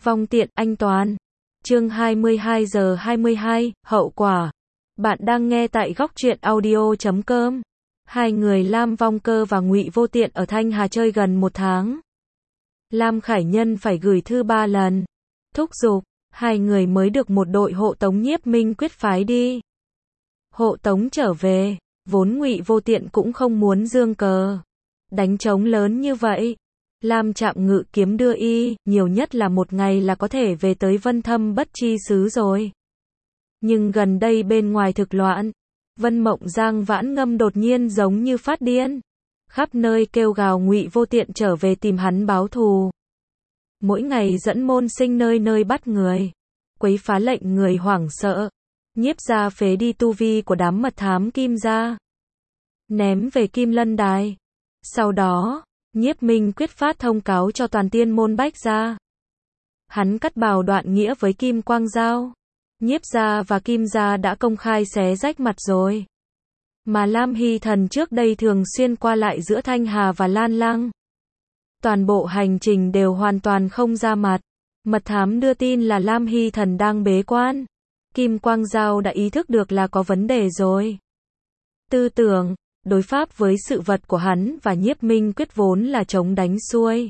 Vong tiện, anh Toàn. Chương 22 giờ 22, hậu quả. Bạn đang nghe tại góc truyện audio.com. Hai người Lam Vong Cơ và Ngụy Vô Tiện ở Thanh Hà chơi gần 1 tháng. Lam Khải Nhân phải gửi thư 3 lần. Thúc giục, hai người mới được một đội hộ tống Nhiếp Minh Quyết phái đi. Hộ tống trở về, vốn Ngụy Vô Tiện cũng không muốn giương cờ đánh trống lớn như vậy. Lam Trạm ngự kiếm đưa y, nhiều nhất là 1 ngày là có thể về tới Vân Thâm Bất Chi xứ rồi. Nhưng gần đây bên ngoài thực loạn, Vân Mộng Giang Vãn Ngâm đột nhiên giống như phát điên, khắp nơi kêu gào Ngụy Vô Tiện trở về tìm hắn báo thù. Mỗi ngày dẫn môn sinh nơi nơi bắt người, quấy phá lệnh người hoảng sợ, Nhiếp gia phế đi tu vi của đám mật thám Kim gia, ném về Kim Lân Đài. Sau đó, Nhiếp Minh Quyết phát thông cáo cho toàn tiên môn Bách gia. Hắn cắt bào đoạn nghĩa với Kim Quang Giao. Nhiếp gia và Kim gia đã công khai xé rách mặt rồi. Mà Lam Hy Thần trước đây thường xuyên qua lại giữa Thanh Hà và Lan Lăng. Toàn bộ hành trình đều hoàn toàn không ra mặt. Mật thám đưa tin là Lam Hy Thần đang bế quan. Kim Quang Giao đã ý thức được là có vấn đề rồi. Tư tưởng, đối pháp với sự vật của hắn và Nhiếp Minh Quyết vốn là chống đánh xuôi.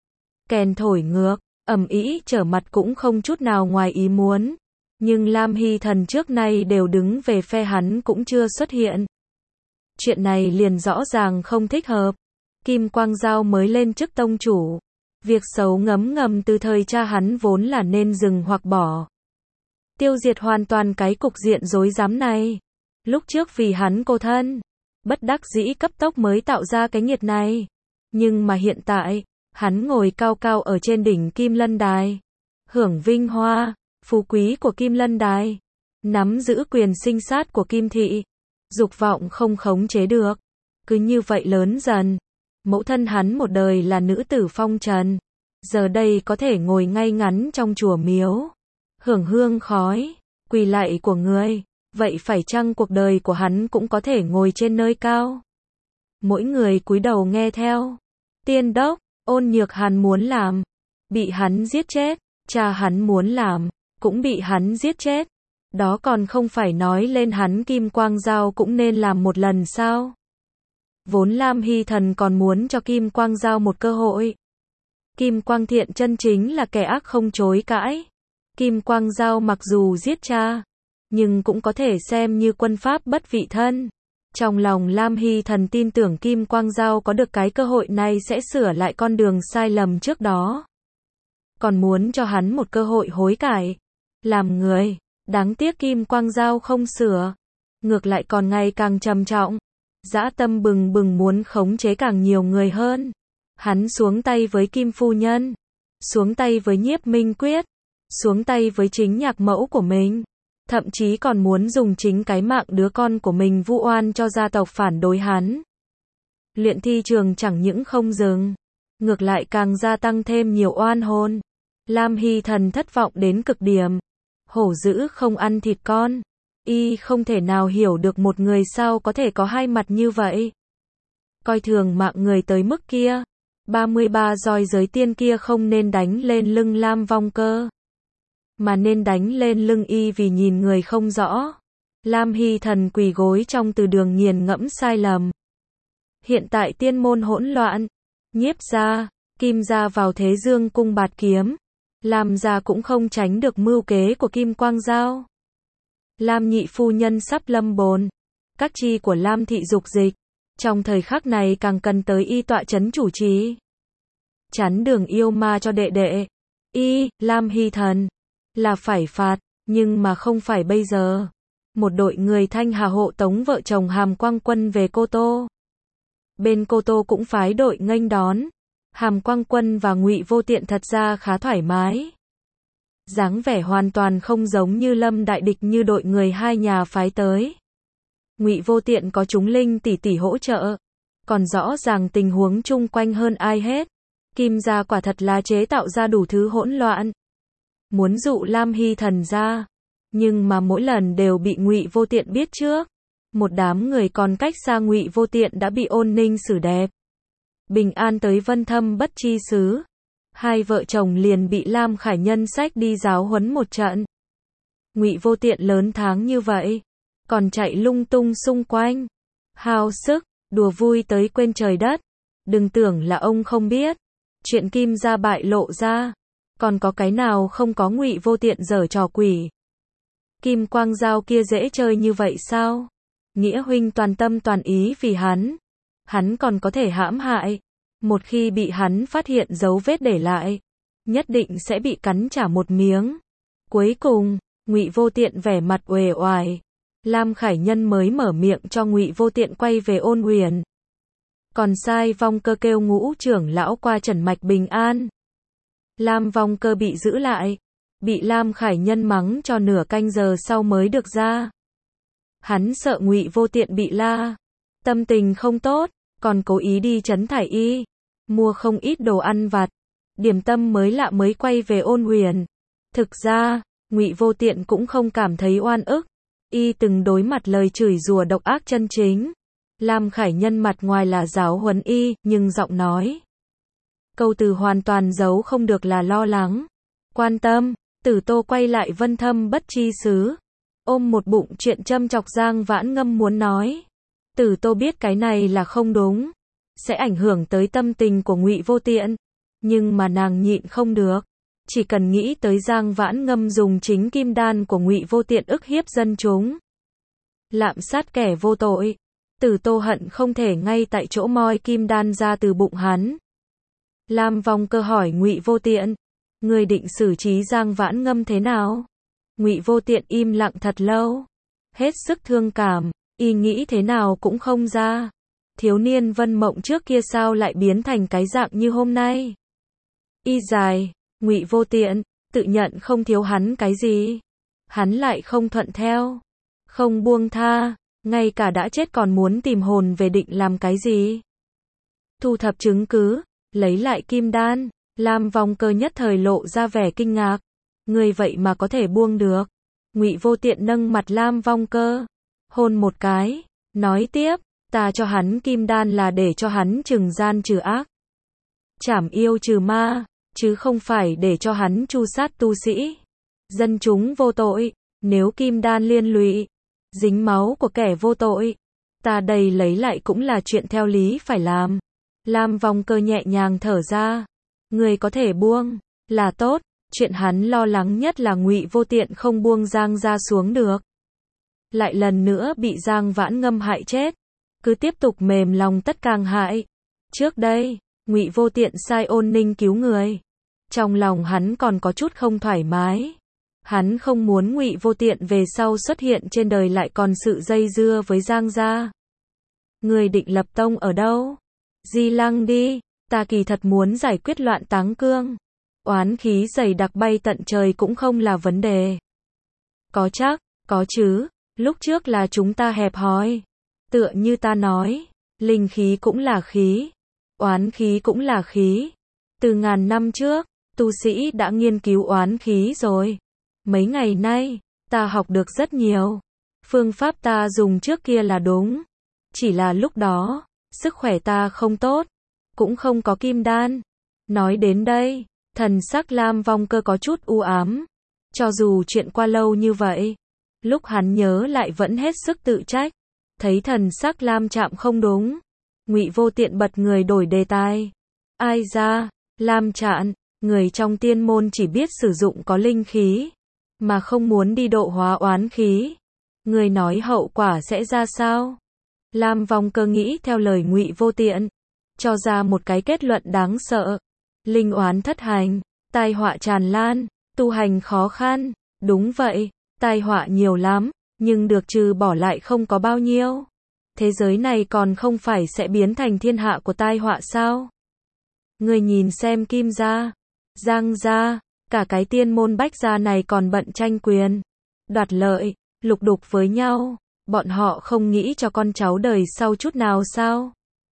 Kèn thổi ngược, ầm ĩ trở mặt cũng không chút nào ngoài ý muốn. Nhưng Lam Hy Thần trước nay đều đứng về phe hắn cũng chưa xuất hiện. Chuyện này liền rõ ràng không thích hợp. Kim Quang Giao mới lên chức tông chủ. Việc xấu ngấm ngầm từ thời cha hắn vốn là nên dừng hoặc bỏ. Tiêu diệt hoàn toàn cái cục diện rối rắm này. Lúc trước vì hắn cô thân, bất đắc dĩ cấp tốc mới tạo ra cái nghiệt này. Nhưng mà hiện tại, hắn ngồi cao cao ở trên đỉnh Kim Lân Đài, hưởng vinh hoa, phú quý của Kim Lân Đài, nắm giữ quyền sinh sát của Kim Thị, dục vọng không khống chế được. Cứ như vậy lớn dần, mẫu thân hắn một đời là nữ tử phong trần, giờ đây có thể ngồi ngay ngắn trong chùa miếu, hưởng hương khói, quỳ lạy của người. Vậy phải chăng cuộc đời của hắn cũng có thể ngồi trên nơi cao? Mỗi người cúi đầu nghe theo. Tiên đốc, Ôn Nhược Hàn muốn làm, bị hắn giết chết. Cha hắn muốn làm, cũng bị hắn giết chết. Đó còn không phải nói lên hắn Kim Quang Giao cũng nên làm một lần sao? Vốn Lam Hy Thần còn muốn cho Kim Quang Giao một cơ hội. Kim Quang Thiện chân chính là kẻ ác không chối cãi. Kim Quang Giao mặc dù giết cha, nhưng cũng có thể xem như quân pháp bất vị thân. Trong lòng Lam Hy Thần tin tưởng Kim Quang Giao có được cái cơ hội này sẽ sửa lại con đường sai lầm trước đó. Còn muốn cho hắn một cơ hội hối cải, làm người. Đáng tiếc Kim Quang Giao không sửa, ngược lại còn ngày càng trầm trọng, dã tâm bừng bừng muốn khống chế càng nhiều người hơn. Hắn xuống tay với Kim Phu Nhân, xuống tay với Nhiếp Minh Quyết, xuống tay với chính nhạc mẫu của mình. Thậm chí còn muốn dùng chính cái mạng đứa con của mình vu oan cho gia tộc phản đối hắn. Luyện thi trường chẳng những không dừng, ngược lại càng gia tăng thêm nhiều oan hồn. Lam Hy Thần thất vọng đến cực điểm. Hổ dữ không ăn thịt con. Y không thể nào hiểu được một người sao có thể có hai mặt như vậy. Coi thường mạng người tới mức kia. 33 roi giới tiên kia không nên đánh lên lưng Lam Vong Cơ, mà nên đánh lên lưng y vì nhìn người không rõ. Lam Hy Thần quỳ gối trong từ đường nghiền ngẫm sai lầm. Hiện tại tiên môn hỗn loạn. Nhiếp gia, Kim gia vào Thế Dương cung bạt kiếm. Lam gia cũng không tránh được mưu kế của Kim Quang Giao. Lam nhị phu nhân sắp lâm bồn. Các chi của Lam thị dục dịch. Trong thời khắc này càng cần tới y tọa chấn chủ trì. Chắn đường yêu ma cho đệ đệ. Y, Lam Hy Thần, là phải phạt, nhưng mà không phải bây giờ. Một đội người Thanh Hà hộ tống vợ chồng Hàm Quang Quân về Cô Tô. Bên Cô Tô cũng phái đội nghênh đón. Hàm Quang Quân và Ngụy Vô Tiện thật ra khá thoải mái. Dáng vẻ hoàn toàn không giống như Lâm đại địch như đội người hai nhà phái tới. Ngụy Vô Tiện có chúng linh tỷ tỷ hỗ trợ, còn rõ ràng tình huống chung quanh hơn ai hết. Kim gia quả thật là chế tạo ra đủ thứ hỗn loạn, muốn dụ Lam Hy Thần ra, nhưng mà mỗi lần đều bị Ngụy Vô Tiện biết trước. Một đám người còn cách xa Ngụy Vô Tiện đã bị Ôn Ninh xử đẹp. Bình an tới Vân Thâm Bất Chi xứ. hai vợ chồng liền bị Lam Khải Nhân xách đi giáo huấn một trận. Ngụy Vô Tiện lớn tháng như vậy, còn chạy lung tung xung quanh, hao sức, đùa vui tới quên trời đất. Đừng tưởng là ông không biết, chuyện Kim gia bại lộ ra, còn có cái nào không có Ngụy Vô Tiện giở trò quỷ. Kim Quang Giao kia dễ chơi như vậy sao? Nghĩa huynh toàn tâm toàn ý vì hắn còn có thể hãm hại. Một khi bị hắn phát hiện dấu vết để lại, nhất định sẽ bị cắn trả một miếng. Cuối cùng, Ngụy Vô Tiện vẻ mặt uể oải. Lam Khải Nhân mới mở miệng cho Ngụy Vô Tiện quay về Ôn Huyền. Còn sai Vong Cơ kêu Ngũ trưởng lão qua trần mạch bình an. Lam Vong Cơ bị giữ lại, bị Lam Khải Nhân mắng cho nửa canh giờ sau mới được ra. Hắn sợ Ngụy Vô Tiện bị la, tâm tình không tốt, còn cố ý đi trấn thải y, mua không ít đồ ăn vặt, điểm tâm mới lạ mới quay về Ôn Huyền. Thực ra, Ngụy Vô Tiện cũng không cảm thấy oan ức, y từng đối mặt lời chửi rủa độc ác chân chính. Lam Khải Nhân mặt ngoài là giáo huấn y, nhưng giọng nói, câu từ hoàn toàn giấu không được là lo lắng, quan tâm. Tử Tô quay lại Vân Thâm Bất Chi Xứ, ôm một bụng chuyện châm chọc Giang Vãn Ngâm muốn nói. Tử Tô biết cái này là không đúng, sẽ ảnh hưởng tới tâm tình của Ngụy Vô Tiện, nhưng mà nàng nhịn không được, chỉ cần nghĩ tới Giang Vãn Ngâm dùng chính kim đan của Ngụy Vô Tiện ức hiếp dân chúng, lạm sát kẻ vô tội, Tử Tô hận không thể ngay tại chỗ moi kim đan ra từ bụng hắn. Lam Vong Cơ hỏi Ngụy Vô Tiện, người định xử trí Giang Vãn Ngâm thế nào? Ngụy Vô Tiện im lặng thật lâu, hết sức thương cảm, y nghĩ thế nào cũng không ra. Thiếu niên Vân Mộng trước kia sao lại biến thành cái dạng như hôm nay? Y dài, Ngụy Vô Tiện, tự nhận không thiếu hắn cái gì. Hắn lại không thuận theo, không buông tha, ngay cả đã chết còn muốn tìm hồn về định làm cái gì? Thu thập chứng cứ, lấy lại kim đan. Lam Vong Cơ nhất thời lộ ra vẻ kinh ngạc. Người vậy mà có thể buông được. Ngụy Vô Tiện nâng mặt Lam Vong Cơ, hôn một cái, nói tiếp, ta cho hắn kim đan là để cho hắn trừng gian trừ ác, trảm yêu trừ ma, chứ không phải để cho hắn tru sát tu sĩ, dân chúng vô tội. Nếu kim đan liên lụy, dính máu của kẻ vô tội, ta đây lấy lại cũng là chuyện theo lý phải làm. Lam Vong Cơ nhẹ nhàng thở ra. Người có thể buông, là tốt, chuyện hắn lo lắng nhất là Ngụy Vô Tiện không buông Giang gia xuống được. Lại lần nữa bị Giang Vãn Ngâm hại chết, cứ tiếp tục mềm lòng tất càng hại. Trước đây, Ngụy Vô Tiện sai Ôn Ninh cứu người, trong lòng hắn còn có chút không thoải mái. Hắn không muốn Ngụy Vô Tiện về sau xuất hiện trên đời lại còn sự dây dưa với Giang gia. Người định lập tông ở đâu? Di Lăng đi. Ta kỳ thật muốn giải quyết loạn táng cương. Oán khí dày đặc bay tận trời cũng không là vấn đề. Có chắc, có chứ, lúc trước là chúng ta hẹp hòi. Tựa như ta nói, linh khí cũng là khí, oán khí cũng là khí. Từ ngàn năm trước, tu sĩ đã nghiên cứu oán khí rồi. Mấy ngày nay, ta học được rất nhiều. Phương pháp ta dùng trước kia là đúng. Chỉ là lúc đó, sức khỏe ta không tốt, cũng không có kim đan. Nói đến đây, thần sắc Lam Vong Cơ có chút u ám. Cho dù chuyện qua lâu như vậy, lúc hắn nhớ lại vẫn hết sức tự trách. Thấy thần sắc Lam Trạm không đúng, Ngụy Vô Tiện bật người đổi đề tài. Ai ra, Lam Trạm, người trong tiên môn chỉ biết sử dụng có linh khí, mà không muốn đi độ hóa oán khí. Người nói hậu quả sẽ ra sao? Lam Vong Cơ nghĩ theo lời Ngụy Vô Tiện, cho ra một cái kết luận đáng sợ. Linh oán thất hành, tai họa tràn lan, tu hành khó khăn. Đúng vậy, tai họa nhiều lắm, nhưng được trừ bỏ lại không có bao nhiêu. Thế giới này còn không phải sẽ biến thành thiên hạ của tai họa sao? Người nhìn xem Kim gia, Giang gia, cả cái tiên môn Bách gia này còn bận tranh quyền, đoạt lợi, lục đục với nhau. Bọn họ không nghĩ cho con cháu đời sau chút nào sao?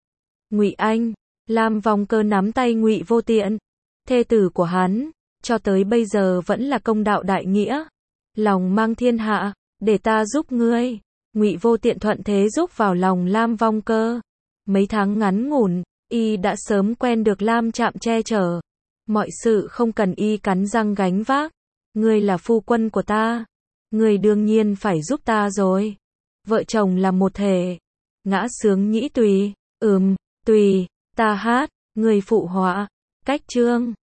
Ngụy Anh, Lam Vong Cơ nắm tay Ngụy Vô Tiện, thê tử của hắn, cho tới bây giờ vẫn là công đạo đại nghĩa, lòng mang thiên hạ, để ta giúp ngươi. Ngụy Vô Tiện thuận thế giúp vào lòng Lam Vong Cơ. Mấy tháng ngắn ngủn, y đã sớm quen được Lam Trạm che chở. Mọi sự không cần y cắn răng gánh vác. Ngươi là phu quân của ta. Ngươi đương nhiên phải giúp ta rồi. Vợ chồng là một thể. Ngã sướng nhĩ tùy. Tùy, ta hát, ngươi phụ họa. Cách chương